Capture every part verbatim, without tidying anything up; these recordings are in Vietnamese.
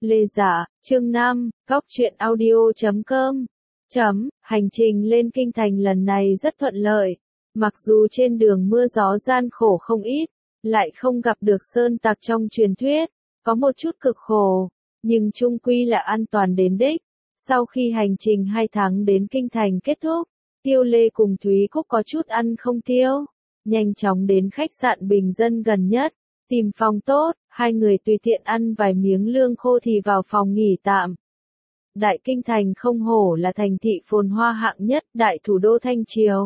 Lê Dạ, chương năm, Cóc truyện audio chấm com. Chấm, hành trình lên kinh thành lần này rất thuận lợi. Mặc dù trên đường mưa gió gian khổ không ít, lại không gặp được sơn tặc trong truyền thuyết, có một chút cực khổ, nhưng chung quy là an toàn đến đích. Sau khi hành trình hai tháng đến kinh thành kết thúc, Tiêu Lê cùng Thúy Cúc có chút ăn không tiêu, nhanh chóng đến khách sạn bình dân gần nhất, tìm phòng tốt, hai người tùy tiện ăn vài miếng lương khô thì vào phòng nghỉ tạm. Đại kinh thành không hổ là thành thị phồn hoa hạng nhất đại thủ đô Thanh Triều.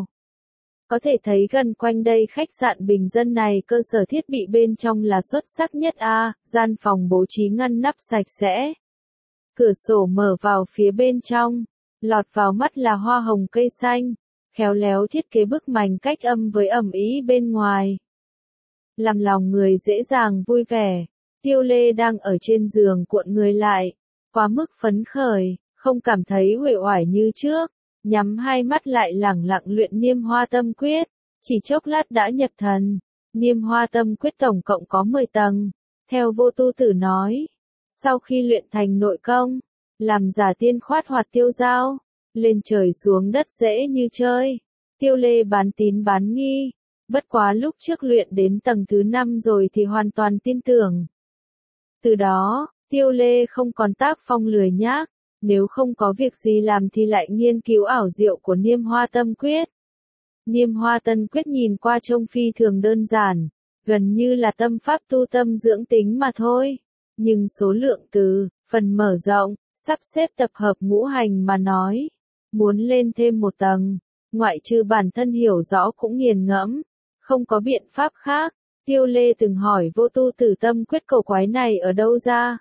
Có thể thấy gần quanh đây khách sạn bình dân này cơ sở thiết bị bên trong là xuất sắc nhất a, gian phòng bố trí ngăn nắp sạch sẽ. Cửa sổ mở vào phía bên trong, lọt vào mắt là hoa hồng cây xanh, khéo léo thiết kế bức mảnh cách âm với ẩm ý bên ngoài. Làm lòng người dễ dàng vui vẻ, Tiêu Lê đang ở trên giường cuộn người lại, quá mức phấn khởi, không cảm thấy uể oải như trước, nhắm hai mắt lại lẳng lặng luyện Niêm Hoa Tâm Quyết, chỉ chốc lát đã nhập thần. Niêm Hoa Tâm Quyết tổng cộng có mười tầng, theo Vô Tu Tử nói, sau khi luyện thành nội công, làm giả tiên khoát hoạt tiêu dao, lên trời xuống đất dễ như chơi. Tiêu Lê bán tín bán nghi, bất quá lúc trước luyện đến tầng thứ năm rồi thì hoàn toàn tin tưởng. Từ đó, Tiêu Lê không còn tác phong lười nhác, nếu không có việc gì làm thì lại nghiên cứu ảo diệu của Niêm Hoa Tâm Quyết. Niêm Hoa Tâm Quyết nhìn qua trông phi thường đơn giản, gần như là tâm pháp tu tâm dưỡng tính mà thôi, nhưng số lượng từ, phần mở rộng, sắp xếp tập hợp ngũ hành mà nói, muốn lên thêm một tầng, ngoại trừ bản thân hiểu rõ cũng nghiền ngẫm, không có biện pháp khác. Tiêu Lê từng hỏi Vô Tu Tử Tâm Quyết cầu quái này ở đâu ra,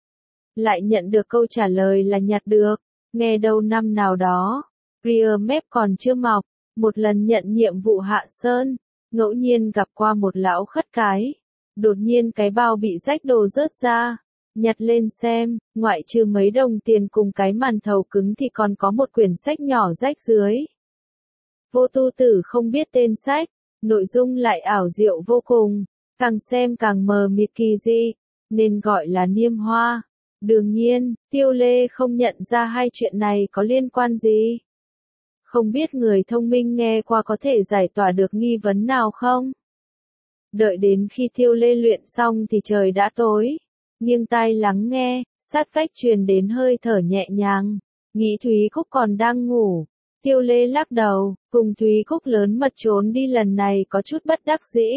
lại nhận được câu trả lời là nhặt được, nghe đâu năm nào đó, ria mép còn chưa mọc, một lần nhận nhiệm vụ hạ sơn, ngẫu nhiên gặp qua một lão khất cái, đột nhiên cái bao bị rách đồ rớt ra, nhặt lên xem, ngoại trừ mấy đồng tiền cùng cái màn thầu cứng thì còn có một quyển sách nhỏ rách dưới. Vô Tu Tử không biết tên sách, nội dung lại ảo diệu vô cùng, càng xem càng mờ mịt kỳ dị, nên gọi là Niêm Hoa. Đương nhiên, Tiêu Lê không nhận ra hai chuyện này có liên quan gì. Không biết người thông minh nghe qua có thể giải tỏa được nghi vấn nào không? Đợi đến khi Tiêu Lê luyện xong thì trời đã tối. Nghiêng tai lắng nghe, sát vách truyền đến hơi thở nhẹ nhàng. Nghĩ Thúy Cúc còn đang ngủ. Tiêu Lê lắc đầu, cùng Thúy Cúc lớn mật trốn đi lần này có chút bất đắc dĩ.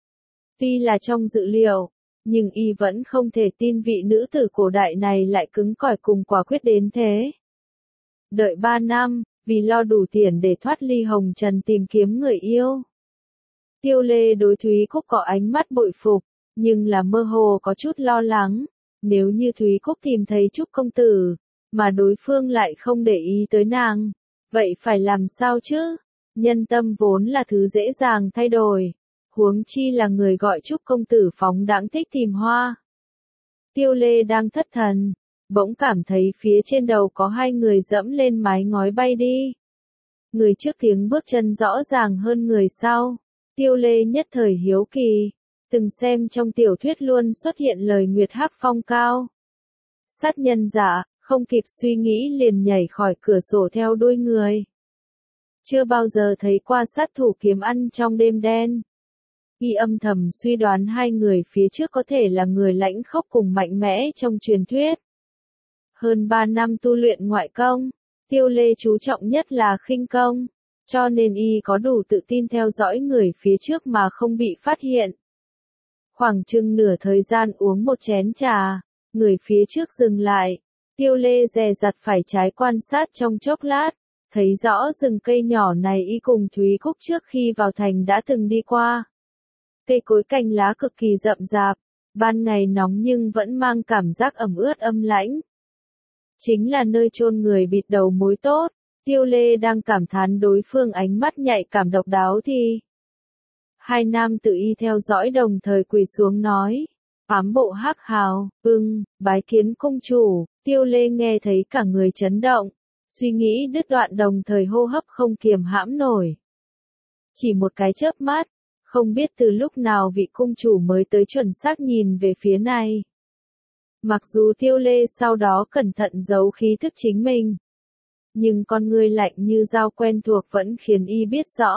Tuy là trong dự liệu, nhưng y vẫn không thể tin vị nữ tử cổ đại này lại cứng cỏi cùng quả quyết đến thế. Đợi ba năm, vì lo đủ tiền để thoát ly hồng trần tìm kiếm người yêu. Tiêu Lê đối Thúy Cúc có ánh mắt bội phục, nhưng là mơ hồ có chút lo lắng. Nếu như Thúy Cúc tìm thấy Trúc công tử, mà đối phương lại không để ý tới nàng, vậy phải làm sao chứ? Nhân tâm vốn là thứ dễ dàng thay đổi, huống chi là người gọi Trúc công tử phóng đãng thích tìm hoa. Tiêu Lê đang thất thần, bỗng cảm thấy phía trên đầu có hai người dẫm lên mái ngói bay đi. Người trước tiếng bước chân rõ ràng hơn người sau. Tiêu Lê nhất thời hiếu kỳ, từng xem trong tiểu thuyết luôn xuất hiện lời Nguyệt Hắc Phong cao. Sát nhân giả, không kịp suy nghĩ liền nhảy khỏi cửa sổ theo đuôi người. Chưa bao giờ thấy qua sát thủ kiếm ăn trong đêm đen. Y âm thầm suy đoán hai người phía trước có thể là người lãnh khốc cùng mạnh mẽ trong truyền thuyết. Hơn ba năm tu luyện ngoại công, Tiêu Lê chú trọng nhất là khinh công, cho nên y có đủ tự tin theo dõi người phía trước mà không bị phát hiện. Khoảng chừng nửa thời gian uống một chén trà, người phía trước dừng lại, Tiêu Lê dè dặt phải trái quan sát trong chốc lát, thấy rõ rừng cây nhỏ này y cùng Thúy Cúc trước khi vào thành đã từng đi qua. Cây cối cành lá cực kỳ rậm rạp, ban ngày nóng nhưng vẫn mang cảm giác ẩm ướt âm lãnh. Chính là nơi chôn người bịt đầu mối tốt. Tiêu Lê đang cảm thán đối phương ánh mắt nhạy cảm độc đáo thì hai nam tự y theo dõi đồng thời quỳ xuống nói, ám bộ Hắc Hào, ưng, bái kiến công chủ. Tiêu Lê nghe thấy cả người chấn động, suy nghĩ đứt đoạn đồng thời hô hấp không kiềm hãm nổi. Chỉ một cái chớp mắt, không biết từ lúc nào vị cung chủ mới tới chuẩn xác nhìn về phía này. Mặc dù Tiêu Lê sau đó cẩn thận giấu khí thức chính mình, nhưng con người lạnh như dao quen thuộc vẫn khiến y biết rõ.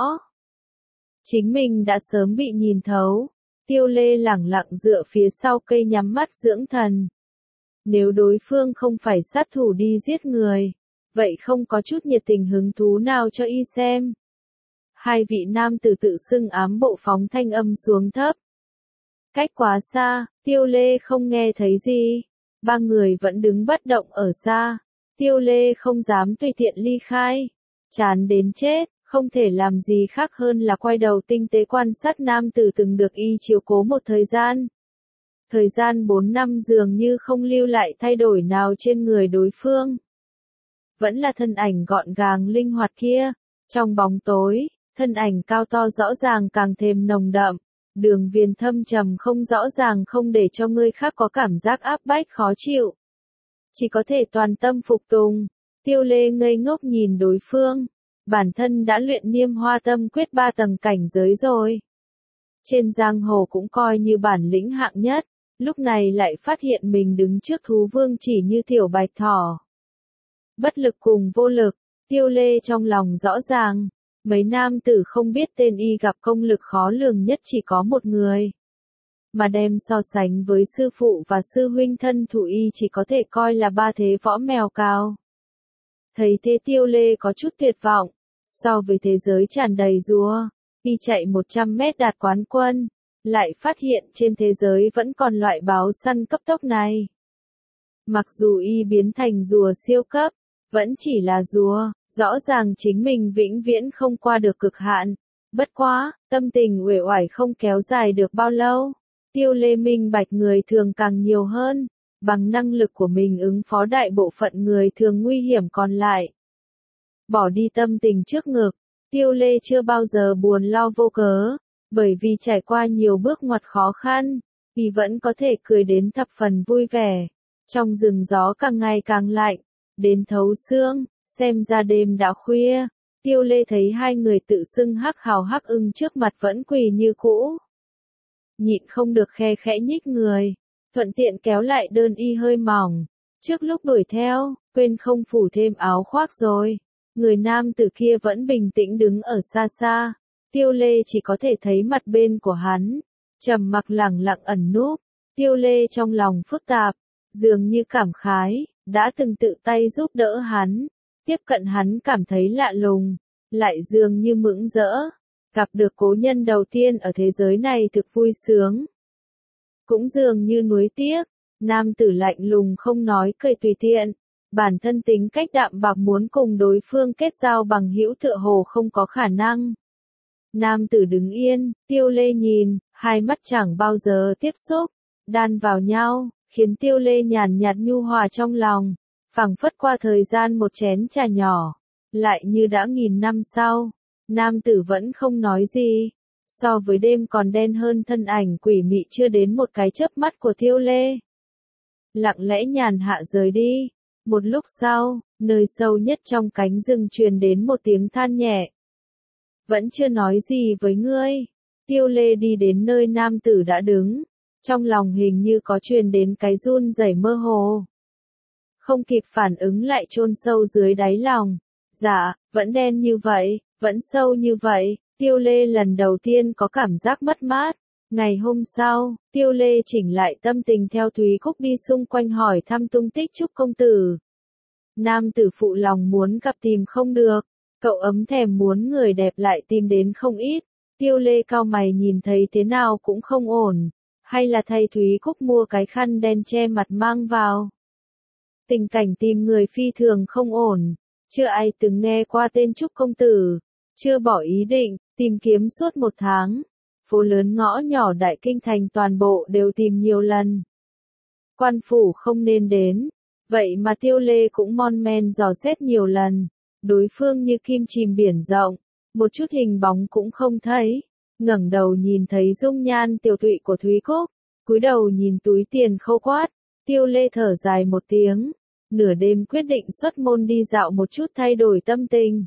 Chính mình đã sớm bị nhìn thấu. Tiêu Lê lẳng lặng dựa phía sau cây nhắm mắt dưỡng thần. Nếu đối phương không phải sát thủ đi giết người, vậy không có chút nhiệt tình hứng thú nào cho y xem. Hai vị nam tử tự xưng ám bộ phóng thanh âm xuống thấp. Cách quá xa, Tiêu Lê không nghe thấy gì. Ba người vẫn đứng bất động ở xa. Tiêu Lê không dám tùy tiện ly khai. Chán đến chết, không thể làm gì khác hơn là quay đầu tinh tế quan sát nam tử từng được y chiếu cố một thời gian. Thời gian bốn năm dường như không lưu lại thay đổi nào trên người đối phương. Vẫn là thân ảnh gọn gàng linh hoạt kia. Trong bóng tối, thân ảnh cao to rõ ràng càng thêm nồng đậm. Đường viền thâm trầm không rõ ràng không để cho người khác có cảm giác áp bách khó chịu. Chỉ có thể toàn tâm phục tùng. Tiêu Lê ngây ngốc nhìn đối phương. Bản thân đã luyện Niêm Hoa Tâm Quyết ba tầng cảnh giới rồi. Trên giang hồ cũng coi như bản lĩnh hạng nhất. Lúc này lại phát hiện mình đứng trước thú vương chỉ như tiểu bạch thỏ. Bất lực cùng vô lực. Tiêu Lê trong lòng rõ ràng. Mấy nam tử không biết tên y gặp công lực khó lường nhất chỉ có một người. Mà đem so sánh với sư phụ và sư huynh thân thủ y chỉ có thể coi là ba thế võ mèo cao. Thấy thế Tiêu Lê có chút tuyệt vọng. So với thế giới tràn đầy rùa, y chạy một trăm mét đạt quán quân, lại phát hiện trên thế giới vẫn còn loại báo săn cấp tốc này. Mặc dù y biến thành rùa siêu cấp, vẫn chỉ là rùa, rõ ràng chính mình vĩnh viễn không qua được cực hạn. Bất quá, tâm tình uể oải không kéo dài được bao lâu. Tiêu Lê minh bạch người thường càng nhiều hơn, bằng năng lực của mình ứng phó đại bộ phận người thường nguy hiểm còn lại. Bỏ đi tâm tình trước ngực, Tiêu Lê chưa bao giờ buồn lo vô cớ, bởi vì trải qua nhiều bước ngoặt khó khăn, y vẫn có thể cười đến thập phần vui vẻ. Trong rừng gió càng ngày càng lạnh, đến thấu xương, xem ra đêm đã khuya, Tiêu Lê thấy hai người tự xưng hắc hào hắc ưng trước mặt vẫn quỳ như cũ. Nhịn không được khe khẽ nhích người, thuận tiện kéo lại đơn y hơi mỏng, trước lúc đuổi theo, quên không phủ thêm áo khoác rồi. Người nam tử kia vẫn bình tĩnh đứng ở xa xa, Tiêu Lê chỉ có thể thấy mặt bên của hắn, trầm mặc lẳng lặng ẩn núp. Tiêu Lê trong lòng phức tạp, dường như cảm khái, đã từng tự tay giúp đỡ hắn, tiếp cận hắn cảm thấy lạ lùng, lại dường như mững rỡ, gặp được cố nhân đầu tiên ở thế giới này thực vui sướng. Cũng dường như nuối tiếc, nam tử lạnh lùng không nói cười tùy tiện. Bản thân tính cách đạm bạc muốn cùng đối phương kết giao bằng hữu tựa hồ không có khả năng. Nam tử đứng yên, Tiêu Lê nhìn, hai mắt chẳng bao giờ tiếp xúc, đan vào nhau, khiến Tiêu Lê nhàn nhạt nhu hòa trong lòng, phảng phất qua thời gian một chén trà nhỏ, lại như đã nghìn năm sau. Nam tử vẫn không nói gì, so với đêm còn đen hơn thân ảnh quỷ mị chưa đến một cái chớp mắt của Tiêu Lê. Lặng lẽ nhàn hạ rời đi. Một lúc sau, nơi sâu nhất trong cánh rừng truyền đến một tiếng than nhẹ. Vẫn chưa nói gì với ngươi. Tiêu Lê đi đến nơi nam tử đã đứng. Trong lòng hình như có truyền đến cái run rẩy mơ hồ. Không kịp phản ứng lại chôn sâu dưới đáy lòng. Dạ, vẫn đen như vậy, vẫn sâu như vậy. Tiêu Lê lần đầu tiên có cảm giác mất mát. Ngày hôm sau, Tiêu Lê chỉnh lại tâm tình theo Thúy Cúc đi xung quanh hỏi thăm tung tích Trúc công tử. Nam tử phụ lòng muốn gặp tìm không được, cậu ấm thèm muốn người đẹp lại tìm đến không ít. Tiêu Lê cau mày nhìn thấy thế nào cũng không ổn, hay là thay Thúy Cúc mua cái khăn đen che mặt mang vào. Tình cảnh tìm người phi thường không ổn, chưa ai từng nghe qua tên Trúc công tử, chưa bỏ ý định, tìm kiếm suốt một tháng. Phố lớn ngõ nhỏ đại kinh thành toàn bộ đều tìm nhiều lần. Quan phủ không nên đến, vậy mà Tiêu Lê cũng mon men dò xét nhiều lần. Đối phương như kim chìm biển rộng, một chút hình bóng cũng không thấy. Ngẩng đầu nhìn thấy dung nhan tiểu tụy của Thúy Cúc, cúi đầu nhìn túi tiền khâu quát. Tiêu Lê thở dài một tiếng, nửa đêm quyết định xuất môn đi dạo một chút thay đổi tâm tình.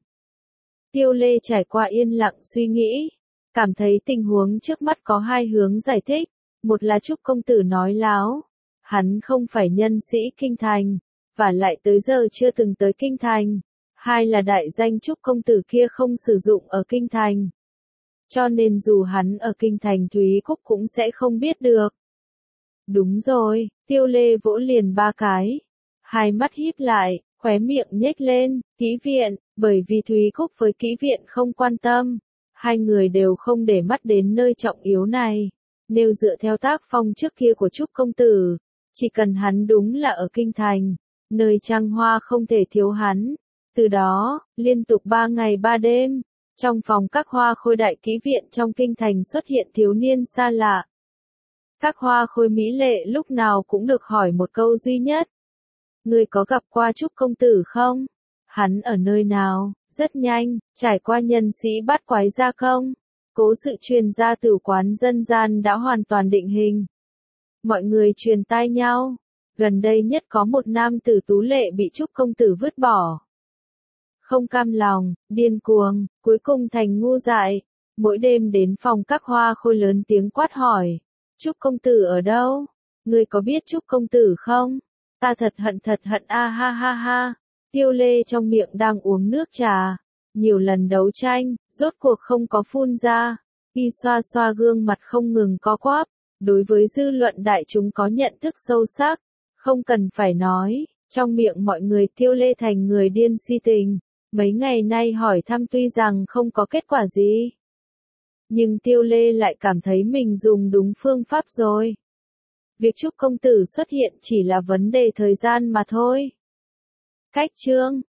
Tiêu Lê trải qua yên lặng suy nghĩ. Cảm thấy tình huống trước mắt có hai hướng giải thích, một là Trúc công tử nói láo, Hắn không phải nhân sĩ kinh thành, và lại tới giờ chưa từng tới kinh thành. Hai là đại danh Trúc công tử kia không sử dụng ở kinh thành. Cho nên dù hắn ở kinh thành Thúy Cúc cũng sẽ không biết được. Đúng rồi, Tiêu Lê vỗ liền ba cái. Hai mắt híp lại, khóe miệng nhếch lên, kỹ viện, bởi vì Thúy Cúc với kỹ viện không quan tâm. Hai người đều không để mắt đến nơi trọng yếu này. Nếu dựa theo tác phong trước kia của Trúc công tử, chỉ cần hắn đúng là ở kinh thành, nơi trăng hoa không thể thiếu hắn. Từ đó, liên tục ba ngày ba đêm, trong phòng các hoa khôi đại kỹ viện trong kinh thành xuất hiện thiếu niên xa lạ. Các hoa khôi mỹ lệ lúc nào cũng được hỏi một câu duy nhất. Người có gặp qua Trúc công tử không? Hắn ở nơi nào? Rất nhanh, trải qua nhân sĩ bắt quái gia công. Cố sự truyền ra tử quán dân gian đã hoàn toàn định hình. Mọi người truyền tai nhau. Gần đây nhất có một nam tử tú lệ bị Trúc công tử vứt bỏ. Không cam lòng, điên cuồng, cuối cùng thành ngu dại. Mỗi đêm đến phòng các hoa khôi lớn tiếng quát hỏi. Trúc công tử ở đâu? Ngươi có biết Trúc công tử không? Ta thật hận thật hận a ha ha ha. Tiêu Lê trong miệng đang uống nước trà. Nhiều lần đấu tranh, rốt cuộc không có phun ra. Y xoa xoa gương mặt không ngừng co quắp. Đối với dư luận đại chúng có nhận thức sâu sắc. Không cần phải nói, trong miệng mọi người Tiêu Lê thành người điên si tình. Mấy ngày nay hỏi thăm tuy rằng không có kết quả gì. Nhưng Tiêu Lê lại cảm thấy mình dùng đúng phương pháp rồi. Việc Trúc công tử xuất hiện chỉ là vấn đề thời gian mà thôi. Cách chương